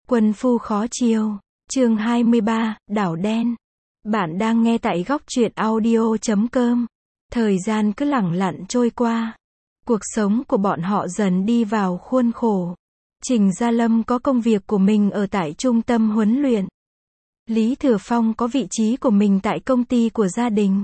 Quân phu khó chiêu. Chương 23, Đảo đen. Bạn đang nghe tại góc truyện audio.com. Thời gian cứ lẳng lặng trôi qua. Cuộc sống của bọn họ dần đi vào khuôn khổ. Trình Gia Lâm có công việc của mình ở tại trung tâm huấn luyện. Lý Thừa Phong có vị trí của mình tại công ty của gia đình.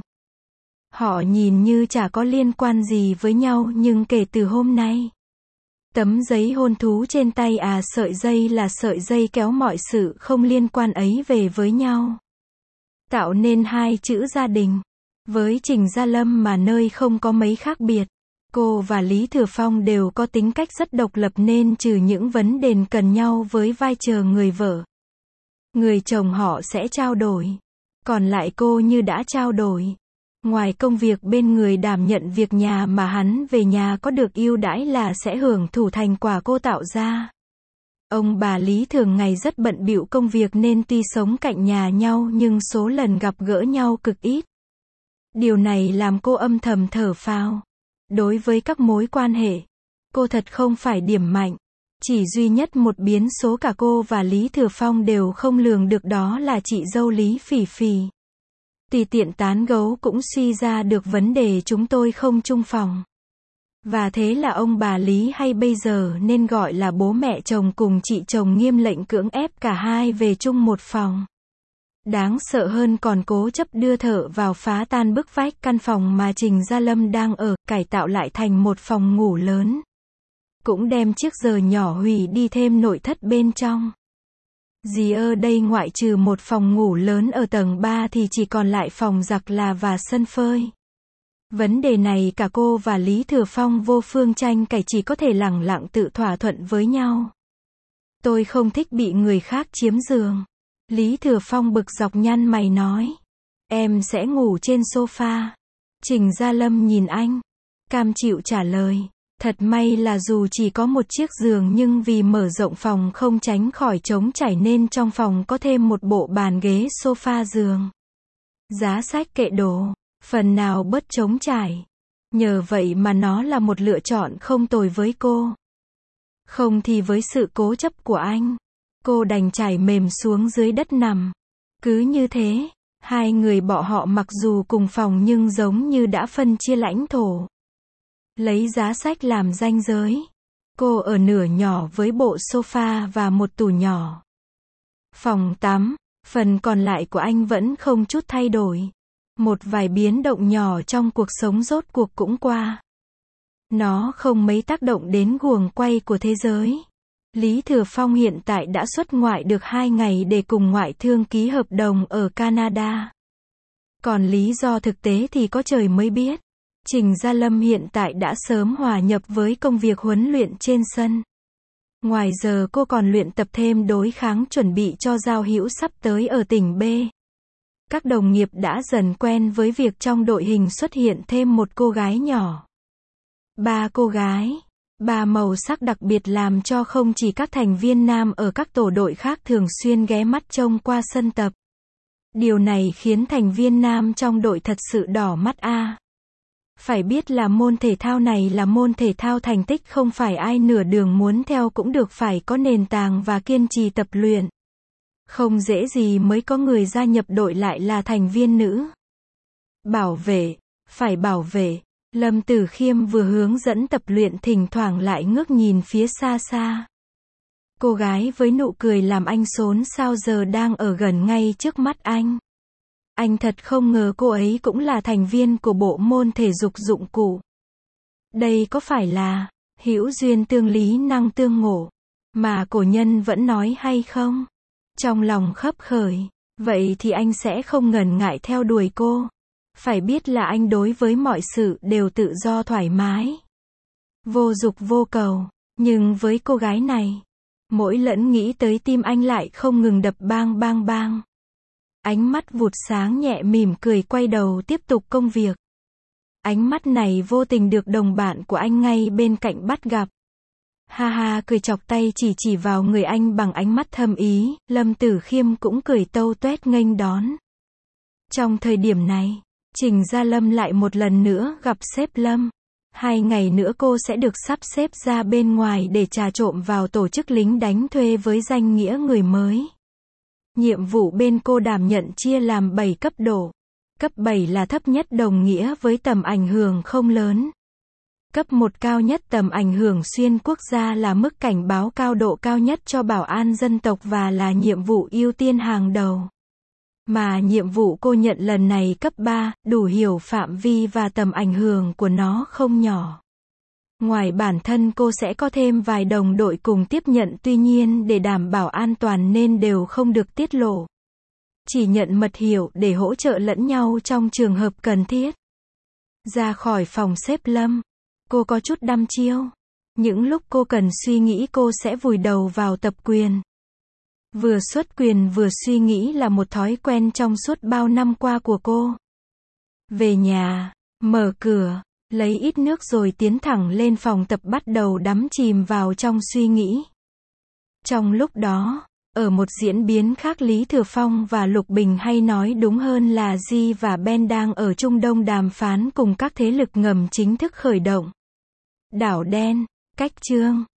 Họ nhìn như chả có liên quan gì với nhau, nhưng kể từ hôm nay, tấm giấy hôn thú trên tay sợi dây là sợi dây kéo mọi sự không liên quan ấy về với nhau, tạo nên hai chữ gia đình. Với Trình Gia Lâm mà nơi không có mấy khác biệt. Cô và Lý Thừa Phong đều có tính cách rất độc lập, nên trừ những vấn đề cần nhau với vai trò người vợ, người chồng họ sẽ trao đổi. Còn lại cô như đã trao đổi. Ngoài công việc bên người đảm nhận việc nhà mà hắn về nhà có được ưu đãi là sẽ hưởng thụ thành quả cô tạo ra. Ông bà Lý thường ngày rất bận bịu công việc nên tuy sống cạnh nhà nhau nhưng số lần gặp gỡ nhau cực ít. Điều này làm cô âm thầm thở phào. Đối với các mối quan hệ, cô thật không phải điểm mạnh. Chỉ duy nhất một biến số cả cô và Lý Thừa Phong đều không lường được, đó là chị dâu Lý Phỉ Phỉ. Tùy tiện tán gẫu cũng suy ra được vấn đề chúng tôi không chung phòng. Và thế là ông bà Lý, hay bây giờ nên gọi là bố mẹ chồng, cùng chị chồng nghiêm lệnh cưỡng ép cả hai về chung một phòng. Đáng sợ hơn còn cố chấp đưa thợ vào phá tan bức vách căn phòng mà Trình Gia Lâm đang ở, cải tạo lại thành một phòng ngủ lớn. Cũng đem chiếc giường nhỏ hủy đi thêm nội thất bên trong. Gì ở đây ngoại trừ một phòng ngủ lớn ở tầng 3 thì chỉ còn lại phòng giặt là và sân phơi. Vấn đề này cả cô và Lý Thừa Phong vô phương tranh cãi, chỉ có thể lẳng lặng tự thỏa thuận với nhau. Tôi không thích bị người khác chiếm giường. Lý Thừa Phong bực dọc nhăn mày nói. Em sẽ ngủ trên sofa. Trình Gia Lâm nhìn anh, cam chịu trả lời. Thật may là dù chỉ có một chiếc giường nhưng vì mở rộng phòng không tránh khỏi trống trải nên trong phòng có thêm một bộ bàn ghế sofa giường. Giá sách kệ đồ, phần nào bớt trống trải. Nhờ vậy mà nó là một lựa chọn không tồi với cô. Không thì với sự cố chấp của anh, cô đành trải mềm xuống dưới đất nằm. Cứ như thế, hai người bọn họ mặc dù cùng phòng nhưng giống như đã phân chia lãnh thổ. Lấy giá sách làm ranh giới. Cô ở nửa nhỏ với bộ sofa và một tủ nhỏ. Phòng tắm, phần còn lại của anh vẫn không chút thay đổi. Một vài biến động nhỏ trong cuộc sống rốt cuộc cũng qua. Nó không mấy tác động đến guồng quay của thế giới. Lý Thừa Phong hiện tại đã xuất ngoại được 2 ngày để cùng ngoại thương ký hợp đồng ở Canada. Còn lý do thực tế thì có trời mới biết. Trình Gia Lâm hiện tại đã sớm hòa nhập với công việc huấn luyện trên sân. Ngoài giờ cô còn luyện tập thêm đối kháng chuẩn bị cho giao hữu sắp tới ở tỉnh B. Các đồng nghiệp đã dần quen với việc trong đội hình xuất hiện thêm một cô gái nhỏ. 3 cô gái, 3 màu sắc đặc biệt làm cho không chỉ các thành viên nam ở các tổ đội khác thường xuyên ghé mắt trông qua sân tập. Điều này khiến thành viên nam trong đội thật sự đỏ mắt Phải biết là môn thể thao này là môn thể thao thành tích, không phải ai nửa đường muốn theo cũng được, phải có nền tảng và kiên trì tập luyện. Không dễ gì mới có người gia nhập đội lại là thành viên nữ. Bảo vệ, phải bảo vệ. Lâm Tử Khiêm vừa hướng dẫn tập luyện thỉnh thoảng lại ngước nhìn phía xa xa. Cô gái với nụ cười làm anh xốn xao giờ đang ở gần ngay trước mắt anh. Anh thật không ngờ cô ấy cũng là thành viên của bộ môn thể dục dụng cụ. Đây có phải là hữu duyên tương lý năng tương ngộ mà cổ nhân vẫn nói hay không? Trong lòng khấp khởi, vậy thì anh sẽ không ngần ngại theo đuổi cô. Phải biết là anh đối với mọi sự đều tự do thoải mái, vô dục vô cầu. Nhưng với cô gái này, mỗi lần nghĩ tới tim anh lại không ngừng đập bang bang bang. Ánh mắt vụt sáng nhẹ, mỉm cười quay đầu tiếp tục công việc. Ánh mắt này vô tình được đồng bạn của anh ngay bên cạnh bắt gặp. Ha ha cười chọc tay chỉ vào người anh bằng ánh mắt thâm ý. Lâm Tử Khiêm cũng cười tâu tuét nghênh đón. Trong thời điểm này, Trình Gia Lâm lại một lần nữa gặp sếp Lâm. 2 ngày nữa cô sẽ được sắp xếp ra bên ngoài để trà trộn vào tổ chức lính đánh thuê với danh nghĩa người mới. Nhiệm vụ bên cô đảm nhận chia làm 7 cấp độ. Cấp 7 là thấp nhất đồng nghĩa với tầm ảnh hưởng không lớn. Cấp 1 cao nhất tầm ảnh hưởng xuyên quốc gia là mức cảnh báo cao độ cao nhất cho bảo an dân tộc và là nhiệm vụ ưu tiên hàng đầu. Mà nhiệm vụ cô nhận lần này cấp 3, đủ hiểu phạm vi và tầm ảnh hưởng của nó không nhỏ. Ngoài bản thân cô sẽ có thêm vài đồng đội cùng tiếp nhận, tuy nhiên để đảm bảo an toàn nên đều không được tiết lộ. Chỉ nhận mật hiệu để hỗ trợ lẫn nhau trong trường hợp cần thiết. Ra khỏi phòng xếp Lâm, cô có chút đăm chiêu. Những lúc cô cần suy nghĩ cô sẽ vùi đầu vào tập quyền. Vừa xuất quyền vừa suy nghĩ là một thói quen trong suốt bao năm qua của cô. Về nhà, mở cửa, lấy ít nước rồi tiến thẳng lên phòng tập bắt đầu đắm chìm vào trong suy nghĩ. Trong lúc đó, ở một diễn biến khác, Lý Thừa Phong và Lục Bình, hay nói đúng hơn là Di và Ben, đang ở Trung Đông đàm phán cùng các thế lực ngầm chính thức khởi động. Đảo đen, cách chương